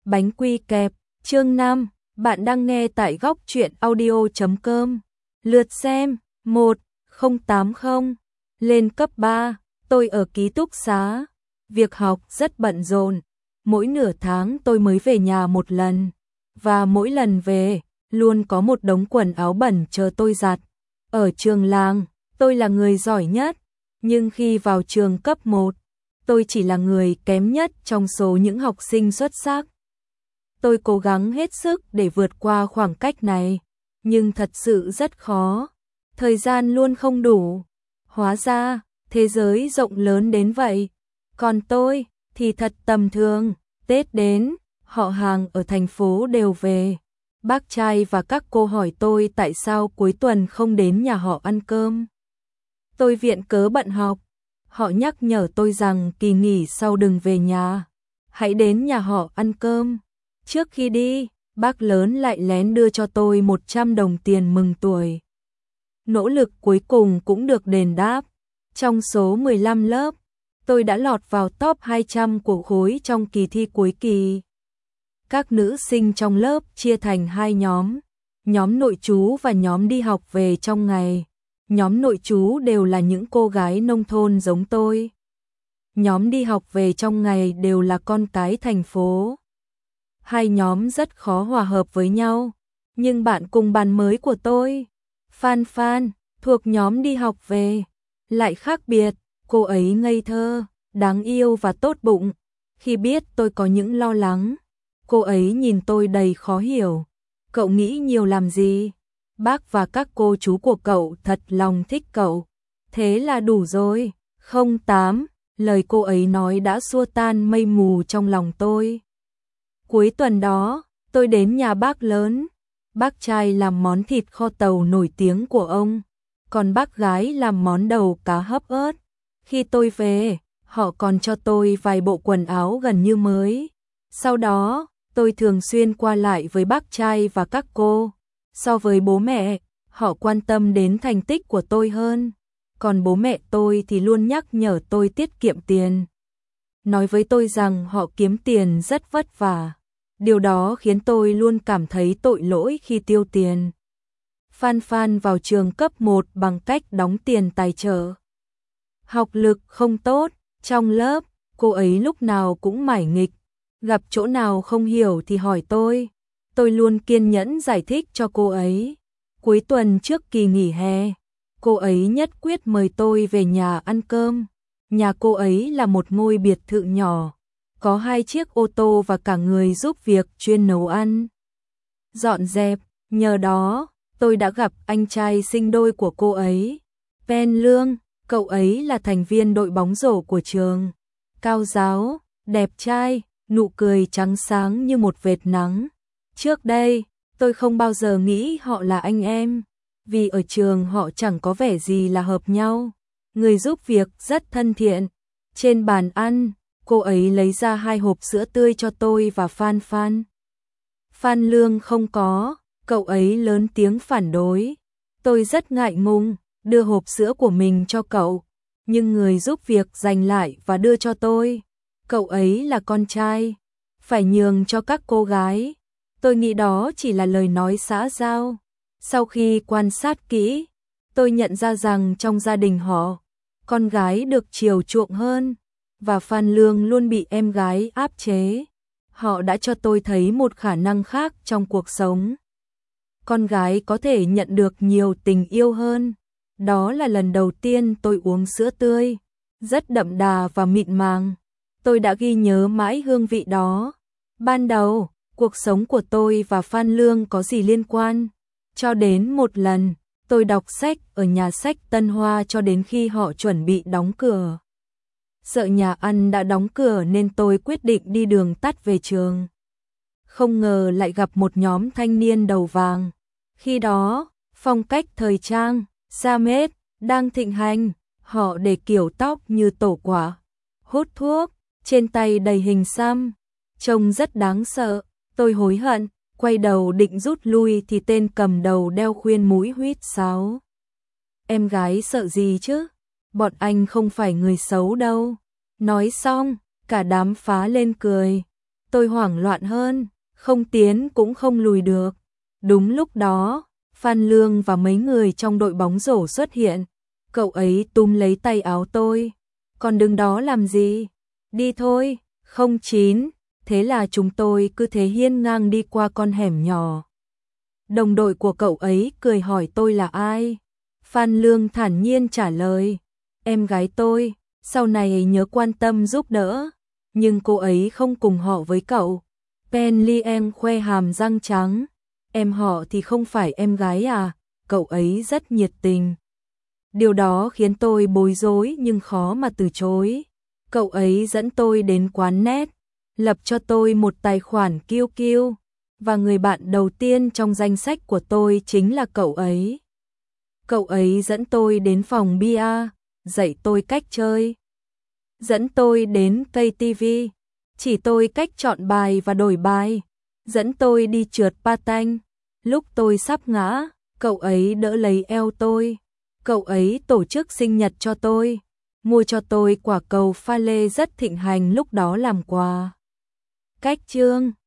Bánh quy kẹp, chương 5, bạn đang nghe tại góc truyện audio.com. Lượt xem, 1080, lên cấp 3, tôi ở ký túc xá. Việc học rất bận rộn, mỗi nửa tháng tôi mới về nhà một lần. Và mỗi lần về, luôn có một đống quần áo bẩn chờ tôi giặt. Ở trường làng, tôi là người giỏi nhất, nhưng khi vào trường cấp 1, tôi chỉ là người kém nhất trong số những học sinh xuất sắc. Tôi cố gắng hết sức để vượt qua khoảng cách này, nhưng thật sự rất khó. Thời gian luôn không đủ. Hóa ra, thế giới rộng lớn đến vậy. Còn tôi thì thật tầm thường. Tết đến, họ hàng ở thành phố đều về. Bác trai và các cô hỏi tôi tại sao cuối tuần không đến nhà họ ăn cơm. Tôi viện cớ bận học. Họ nhắc nhở tôi rằng kỳ nghỉ sau đừng về nhà, hãy đến nhà họ ăn cơm. Trước khi đi, bác lớn lại lén đưa cho tôi 100 đồng tiền mừng tuổi. Nỗ lực cuối cùng cũng được đền đáp. Trong số 15 lớp, tôi đã lọt vào top 200 của khối trong kỳ thi cuối kỳ. Các nữ sinh trong lớp chia thành hai nhóm nội trú và nhóm đi học về trong ngày. Nhóm nội trú đều là những cô gái nông thôn giống tôi. Nhóm đi học về trong ngày đều là con cái thành phố. Hai nhóm rất khó hòa hợp với nhau, nhưng bạn cùng bàn mới của tôi, Phan Phan, thuộc nhóm đi học về, lại khác biệt. Cô ấy ngây thơ, đáng yêu và tốt bụng. Khi biết tôi có những lo lắng, cô ấy nhìn tôi đầy khó hiểu. Cậu nghĩ nhiều làm gì? Bác và các cô chú của cậu thật lòng thích cậu. Thế là đủ rồi. 08, lời cô ấy nói đã xua tan mây mù trong lòng tôi. Cuối tuần đó, tôi đến nhà bác lớn. Bác trai làm món thịt kho tàu nổi tiếng của ông, còn bác gái làm món đầu cá hấp ớt. Khi tôi về, họ còn cho tôi vài bộ quần áo gần như mới. Sau đó, tôi thường xuyên qua lại với bác trai và các cô. So với bố mẹ, họ quan tâm đến thành tích của tôi hơn. Còn bố mẹ tôi thì luôn nhắc nhở tôi tiết kiệm tiền. Nói với tôi rằng họ kiếm tiền rất vất vả. Điều đó khiến tôi luôn cảm thấy tội lỗi khi tiêu tiền. Phan Phan vào trường cấp 1 bằng cách đóng tiền tài trợ. Học lực không tốt, trong lớp, cô ấy lúc nào cũng mải nghịch. Gặp chỗ nào không hiểu thì hỏi tôi. Tôi luôn kiên nhẫn giải thích cho cô ấy. Cuối tuần trước kỳ nghỉ hè, cô ấy nhất quyết mời tôi về nhà ăn cơm. Nhà cô ấy là một ngôi biệt thự nhỏ, có 2 chiếc ô tô và cả người giúp việc chuyên nấu ăn, dọn dẹp. Nhờ đó, tôi đã gặp anh trai sinh đôi của cô ấy, Pen Lương. Cậu ấy là thành viên đội bóng rổ của trường. Cao ráo, đẹp trai, nụ cười trắng sáng như một vệt nắng. Trước đây, tôi không bao giờ nghĩ họ là anh em, vì ở trường họ chẳng có vẻ gì là hợp nhau. Người giúp việc rất thân thiện. Trên bàn ăn, cô ấy lấy ra 2 hộp sữa tươi cho tôi và Phan Phan. Phan Lương không có, cậu ấy lớn tiếng phản đối. Tôi rất ngại ngùng, đưa hộp sữa của mình cho cậu, nhưng người giúp việc giành lại và đưa cho tôi. Cậu ấy là con trai, phải nhường cho các cô gái. Tôi nghĩ đó chỉ là lời nói xã giao. Sau khi quan sát kỹ, tôi nhận ra rằng trong gia đình họ, con gái được chiều chuộng hơn, và Phan Lương luôn bị em gái áp chế. Họ đã cho tôi thấy một khả năng khác trong cuộc sống. Con gái có thể nhận được nhiều tình yêu hơn. Đó là lần đầu tiên tôi uống sữa tươi, rất đậm đà và mịn màng. Tôi đã ghi nhớ mãi hương vị đó. Ban đầu, cuộc sống của tôi và Phan Lương có gì liên quan? Cho đến một lần, tôi đọc sách ở nhà sách Tân Hoa cho đến khi họ chuẩn bị đóng cửa. Sợ nhà ăn đã đóng cửa nên tôi quyết định đi đường tắt về trường. Không ngờ lại gặp một nhóm thanh niên đầu vàng. Khi đó, phong cách thời trang, sa mết, đang thịnh hành. Họ để kiểu tóc như tổ quả, hút thuốc, trên tay đầy hình xăm. Trông rất đáng sợ. Tôi hối hận, quay đầu định rút lui thì tên cầm đầu đeo khuyên mũi huýt sáo. Em gái sợ gì chứ? Bọn anh không phải người xấu đâu. Nói xong, cả đám phá lên cười. Tôi hoảng loạn hơn, không tiến cũng không lùi được. Đúng lúc đó, Phan Lương và mấy người trong đội bóng rổ xuất hiện. Cậu ấy túm lấy tay áo tôi. Còn đứng đó làm gì? Đi thôi, 09. Thế là chúng tôi cứ thế hiên ngang đi qua con hẻm nhỏ. Đồng đội của cậu ấy cười hỏi tôi là ai. Phan Lương thản nhiên trả lời, em gái tôi, sau này nhớ quan tâm giúp đỡ. Nhưng cô ấy không cùng họ với cậu. Penlien khoe hàm răng trắng. Em họ thì không phải em gái à? Cậu ấy rất nhiệt tình. Điều đó khiến tôi bối rối nhưng khó mà từ chối. Cậu ấy dẫn tôi đến quán net, lập cho tôi một tài khoản QQ. Và người bạn đầu tiên trong danh sách của tôi chính là cậu ấy. Cậu ấy dẫn tôi đến phòng bia, dạy tôi cách chơi. Dẫn tôi đến cây TV, chỉ tôi cách chọn bài và đổi bài. Dẫn tôi đi trượt patin. Lúc tôi sắp ngã, cậu ấy đỡ lấy eo tôi. Cậu ấy tổ chức sinh nhật cho tôi, mua cho tôi quả cầu pha lê rất thịnh hành lúc đó làm quà. Cách chương